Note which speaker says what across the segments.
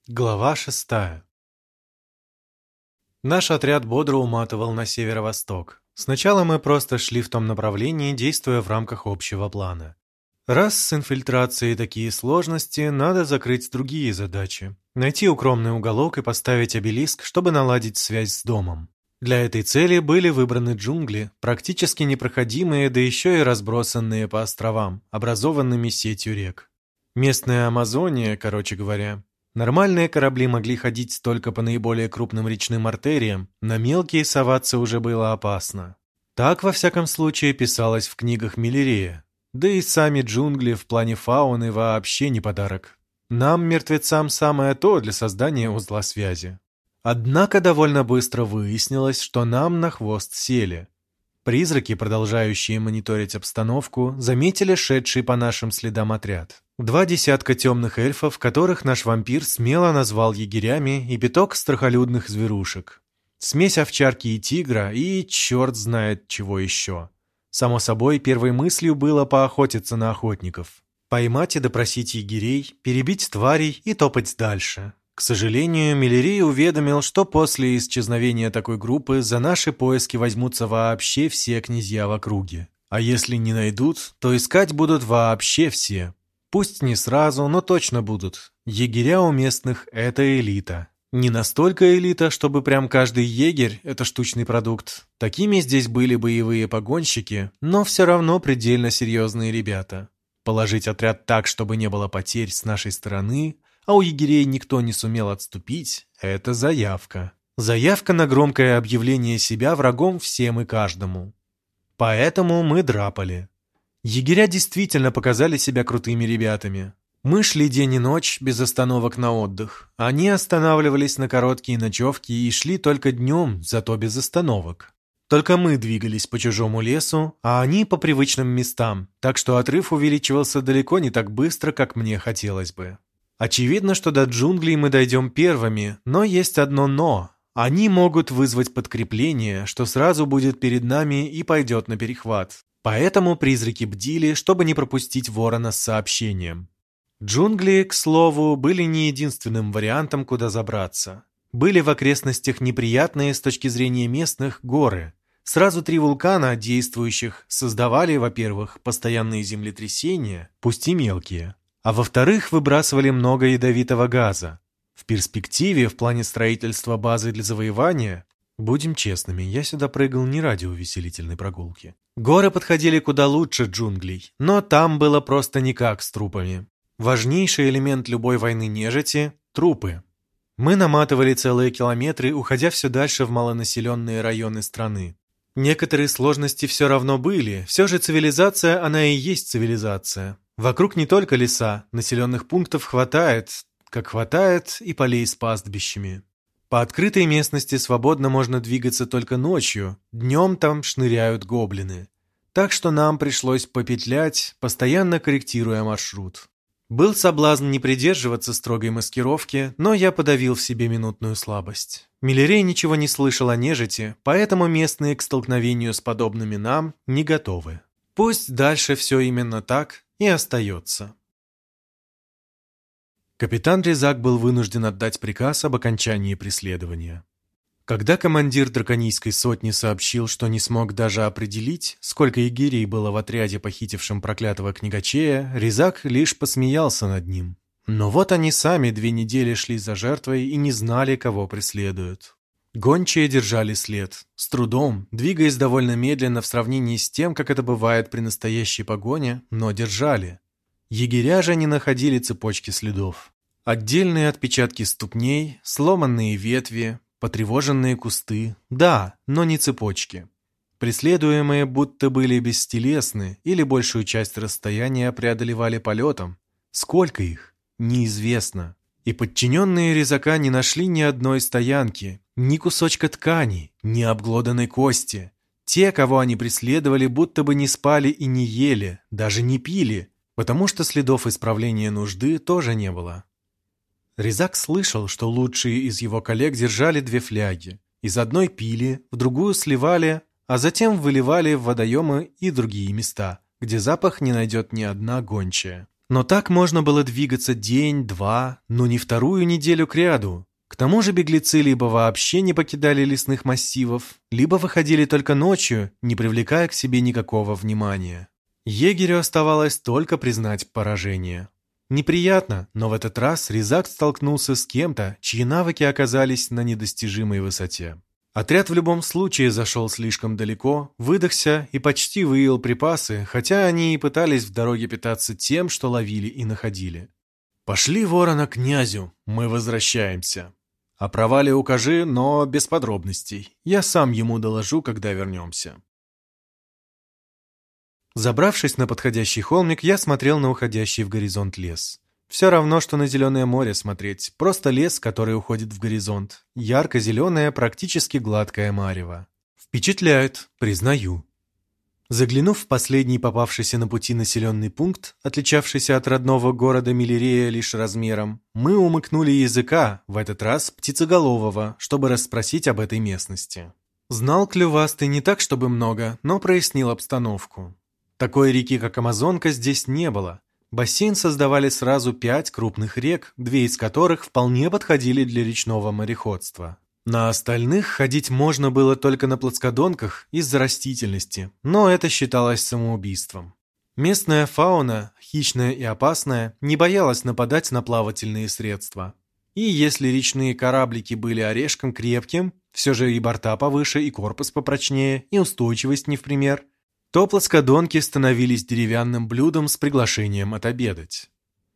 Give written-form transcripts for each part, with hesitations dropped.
Speaker 1: Глава 6. Наш отряд бодро уматывал на северо-восток. Сначала мы просто шли в том направлении, действуя в рамках общего плана. Раз с инфильтрацией такие сложности, надо закрыть другие задачи. Найти укромный уголок и поставить обелиск, чтобы наладить связь с домом. Для этой цели были выбраны джунгли, практически непроходимые, да еще и разбросанные по островам, образованными сетью рек. Местная Амазония, короче говоря. Нормальные корабли могли ходить только по наиболее крупным речным артериям, на мелкие соваться уже было опасно. Так, во всяком случае, писалось в книгах Миллерея. Да и сами джунгли в плане фауны вообще не подарок. Нам, мертвецам, самое то для создания узла связи. Однако довольно быстро выяснилось, что нам на хвост сели. Призраки, продолжающие мониторить обстановку, заметили шедший по нашим следам отряд. 2 десятка темных эльфов, которых наш вампир смело назвал егерями, и пяток страхолюдных зверушек. Смесь овчарки и тигра, и черт знает чего еще. Само собой, первой мыслью было поохотиться на охотников. Поймать и допросить егерей, перебить тварей и топать дальше. К сожалению, Миллерей уведомил, что после исчезновения такой группы за наши поиски возьмутся вообще все князья в округе. А если не найдут, то искать будут вообще все. Пусть не сразу, но точно будут. Егеря у местных – это элита. Не настолько элита, чтобы прям каждый егерь – это штучный продукт. Такими здесь были боевые погонщики, но все равно предельно серьезные ребята. Положить отряд так, чтобы не было потерь с нашей стороны, а у егерей никто не сумел отступить – это заявка. Заявка на громкое объявление себя врагом всем и каждому. Поэтому мы драпали. Егеря действительно показали себя крутыми ребятами. Мы шли день и ночь, без остановок на отдых. Они останавливались на короткие ночевки и шли только днем, зато без остановок. Только мы двигались по чужому лесу, а они по привычным местам, так что отрыв увеличивался далеко не так быстро, как мне хотелось бы. Очевидно, что до джунглей мы дойдем первыми, но есть одно «но». Они могут вызвать подкрепление, что сразу будет перед нами и пойдет на перехват. Поэтому призраки бдили, чтобы не пропустить ворона с сообщением. Джунгли, к слову, были не единственным вариантом, куда забраться. Были в окрестностях неприятные с точки зрения местных горы. Сразу 3 вулкана, действующих, создавали, во-первых, постоянные землетрясения, пусть и мелкие, а во-вторых, выбрасывали много ядовитого газа. В перспективе, в плане строительства базы для завоевания, будем честными, я сюда прыгал не ради увеселительной прогулки. Горы подходили куда лучше джунглей, но там было просто никак с трупами. Важнейший элемент любой войны нежити – трупы. Мы наматывали целые километры, уходя все дальше в малонаселенные районы страны. Некоторые сложности все равно были, все же цивилизация, она и есть цивилизация. Вокруг не только леса, населенных пунктов хватает, как хватает и полей с пастбищами. По открытой местности свободно можно двигаться только ночью, днем там шныряют гоблины. Так что нам пришлось попетлять, постоянно корректируя маршрут. Был соблазн не придерживаться строгой маскировки, но я подавил в себе минутную слабость. Миллерей ничего не слышал о нежити, поэтому местные к столкновению с подобными нам не готовы. Пусть дальше все именно так и остается. Капитан Резак был вынужден отдать приказ об окончании преследования. Когда командир драконийской сотни сообщил, что не смог даже определить, сколько егерей было в отряде, похитившем проклятого книгачея, Резак лишь посмеялся над ним. Но вот они сами 2 недели шли за жертвой и не знали, кого преследуют. Гончие держали след, с трудом, двигаясь довольно медленно в сравнении с тем, как это бывает при настоящей погоне, но держали. Егеря же не находили цепочки следов. Отдельные отпечатки ступней, сломанные ветви, потревоженные кусты, да, но не цепочки. Преследуемые будто были бестелесны или большую часть расстояния преодолевали полетом. Сколько их? Неизвестно. И подчиненные Резака не нашли ни одной стоянки, ни кусочка ткани, ни обглоданной кости. Те, кого они преследовали, будто бы не спали и не ели, даже не пили, потому что следов исправления нужды тоже не было. Резак слышал, что лучшие из его коллег держали 2 фляги. Из одной пили, в другую сливали, а затем выливали в водоемы и другие места, где запах не найдет ни одна гончая. Но так можно было двигаться день-два, но не вторую неделю кряду. К тому же беглецы либо вообще не покидали лесных массивов, либо выходили только ночью, не привлекая к себе никакого внимания. Егерю оставалось только признать поражение. Неприятно, но в этот раз Резак столкнулся с кем-то, чьи навыки оказались на недостижимой высоте. Отряд в любом случае зашел слишком далеко, выдохся и почти выел припасы, хотя они и пытались в дороге питаться тем, что ловили и находили. «Пошли, ворона, к князю, мы возвращаемся. О провале укажи, но без подробностей. Я сам ему доложу, когда вернемся». Забравшись на подходящий холмик, я смотрел на уходящий в горизонт лес. Все равно, что на зеленое море смотреть. Просто лес, который уходит в горизонт. Ярко-зеленое, практически гладкое марево. Впечатляет, признаю. Заглянув в последний попавшийся на пути населенный пункт, отличавшийся от родного города Миллерея лишь размером, мы умыкнули языка, в этот раз птицеголового, чтобы расспросить об этой местности. Знал клювастый не так, чтобы много, но прояснил обстановку. Такой реки, как Амазонка, здесь не было. Бассейн создавали сразу 5 крупных рек, 2 из которых вполне подходили для речного мореходства. На остальных ходить можно было только на плоскодонках из-за растительности, но это считалось самоубийством. Местная фауна, хищная и опасная, не боялась нападать на плавательные средства. И если речные кораблики были орешком крепким, все же и борта повыше, и корпус попрочнее, и устойчивость не в пример, то плоскодонки становились деревянным блюдом с приглашением отобедать.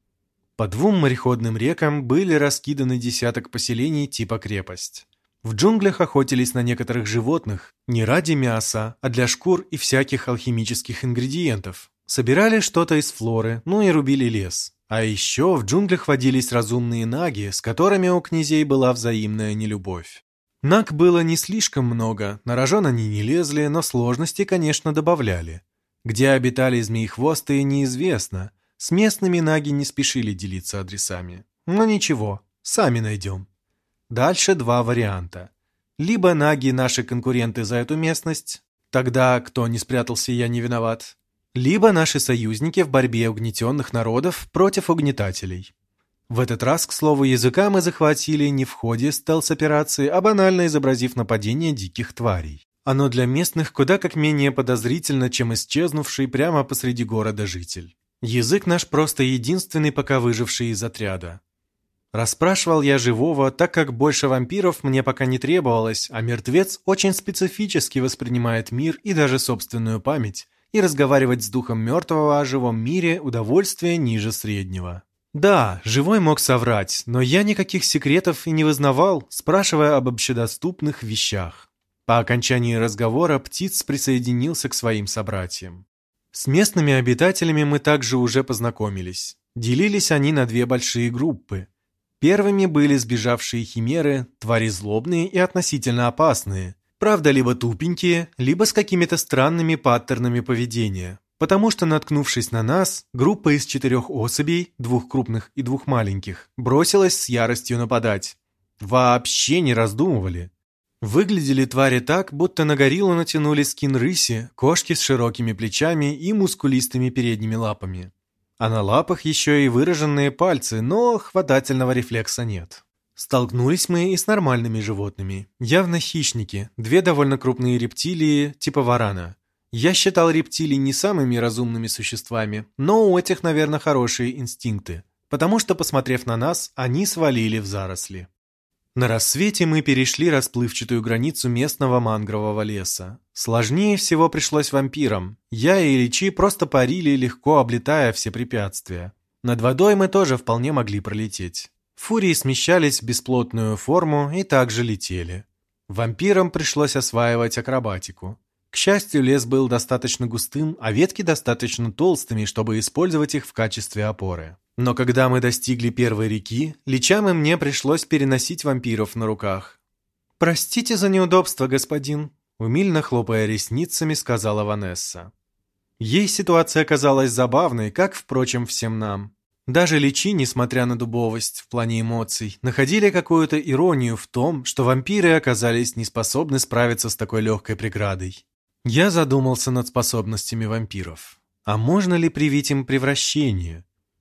Speaker 1: По 2 мореходным рекам были раскиданы десяток поселений типа крепость. В джунглях охотились на некоторых животных не ради мяса, а для шкур и всяких алхимических ингредиентов. Собирали что-то из флоры, ну и рубили лес. А еще в джунглях водились разумные наги, с которыми у князей была взаимная нелюбовь. Наг было не слишком много, на рожон они не лезли, но сложности, конечно, добавляли. Где обитали змеихвостые, неизвестно. С местными наги не спешили делиться адресами. Но ничего, сами найдем. Дальше 2 варианта. Либо наги наши конкуренты за эту местность, тогда кто не спрятался, я не виноват. Либо наши союзники в борьбе угнетенных народов против угнетателей. В этот раз, к слову, языка мы захватили не в ходе стелс-операции, а банально изобразив нападение диких тварей. Оно для местных куда как менее подозрительно, чем исчезнувший прямо посреди города житель. Язык наш просто единственный пока выживший из отряда. Расспрашивал я живого, так как больше вампиров мне пока не требовалось, а мертвец очень специфически воспринимает мир и даже собственную память, и разговаривать с духом мертвого о живом мире удовольствие ниже среднего. Да, живой мог соврать, но я никаких секретов и не вызнавал, спрашивая об общедоступных вещах. По окончании разговора птиц присоединился к своим собратьям. С местными обитателями мы также уже познакомились. Делились они на 2 большие группы. Первыми были сбежавшие химеры, твари злобные и относительно опасные. Правда, либо тупенькие, либо с какими-то странными паттернами поведения. Потому что, наткнувшись на нас, группа из 4 особей, 2 крупных и 2 маленьких, бросилась с яростью нападать. Вообще не раздумывали. Выглядели твари так, будто на гориллу натянули скин рыси, кошки с широкими плечами и мускулистыми передними лапами. А на лапах еще и выраженные пальцы, но хватательного рефлекса нет. Столкнулись мы и с нормальными животными. Явно хищники, 2 довольно крупные рептилии типа варана. Я считал рептилий не самыми разумными существами, но у этих, наверное, хорошие инстинкты, потому что, посмотрев на нас, они свалили в заросли. На рассвете мы перешли расплывчатую границу местного мангрового леса. Сложнее всего пришлось вампирам. Я и Ильичи просто парили, легко облетая все препятствия. Над водой мы тоже вполне могли пролететь. Фурии смещались в бесплотную форму и также летели. Вампирам пришлось осваивать акробатику. К счастью, лес был достаточно густым, а ветки достаточно толстыми, чтобы использовать их в качестве опоры. Но когда мы достигли первой реки, Личам и мне пришлось переносить вампиров на руках. «Простите за неудобство, господин», — умильно хлопая ресницами, сказала Ванесса. Ей ситуация казалась забавной, как, впрочем, всем нам. Даже Личи, несмотря на дубовость в плане эмоций, находили какую-то иронию в том, что вампиры оказались неспособны справиться с такой легкой преградой. Я задумался над способностями вампиров. А можно ли привить им превращение?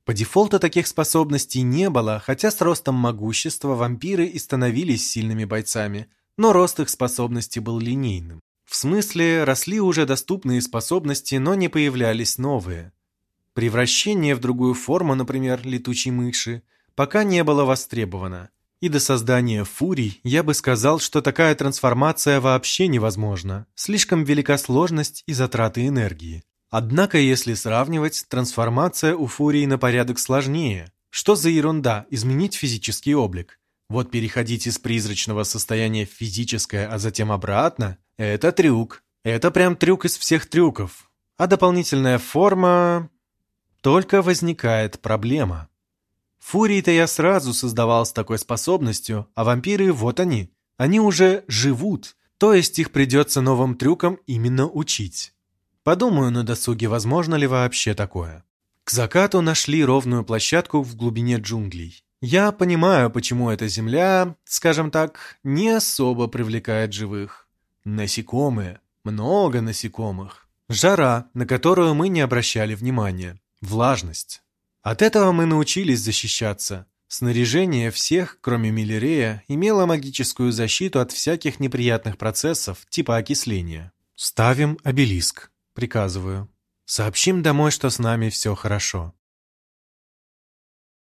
Speaker 1: По дефолту таких способностей не было, хотя с ростом могущества вампиры и становились сильными бойцами, но рост их способностей был линейным. В смысле, росли уже доступные способности, но не появлялись новые. Превращение в другую форму, например, летучей мыши, пока не было востребовано. И до создания фурий я бы сказал, что такая трансформация вообще невозможна. Слишком велика сложность и затраты энергии. Однако, если сравнивать, трансформация у фурий на порядок сложнее. Что за ерунда изменить физический облик? Вот переходить из призрачного состояния в физическое, а затем обратно – это трюк. Это прям трюк из всех трюков. А дополнительная форма… Только возникает проблема. Фурий-то я сразу создавал с такой способностью, а вампиры вот они. Они уже живут, то есть их придется новым трюкам именно учить. Подумаю на досуге, возможно ли вообще такое. К закату нашли ровную площадку в глубине джунглей. Я понимаю, почему эта земля, скажем так, не особо привлекает живых. Насекомые, много насекомых. Жара, на которую мы не обращали внимания. Влажность. От этого мы научились защищаться. Снаряжение всех, кроме Миллерея, имело магическую защиту от всяких неприятных процессов, типа окисления. «Ставим обелиск», — приказываю. «Сообщим домой, что с нами все хорошо».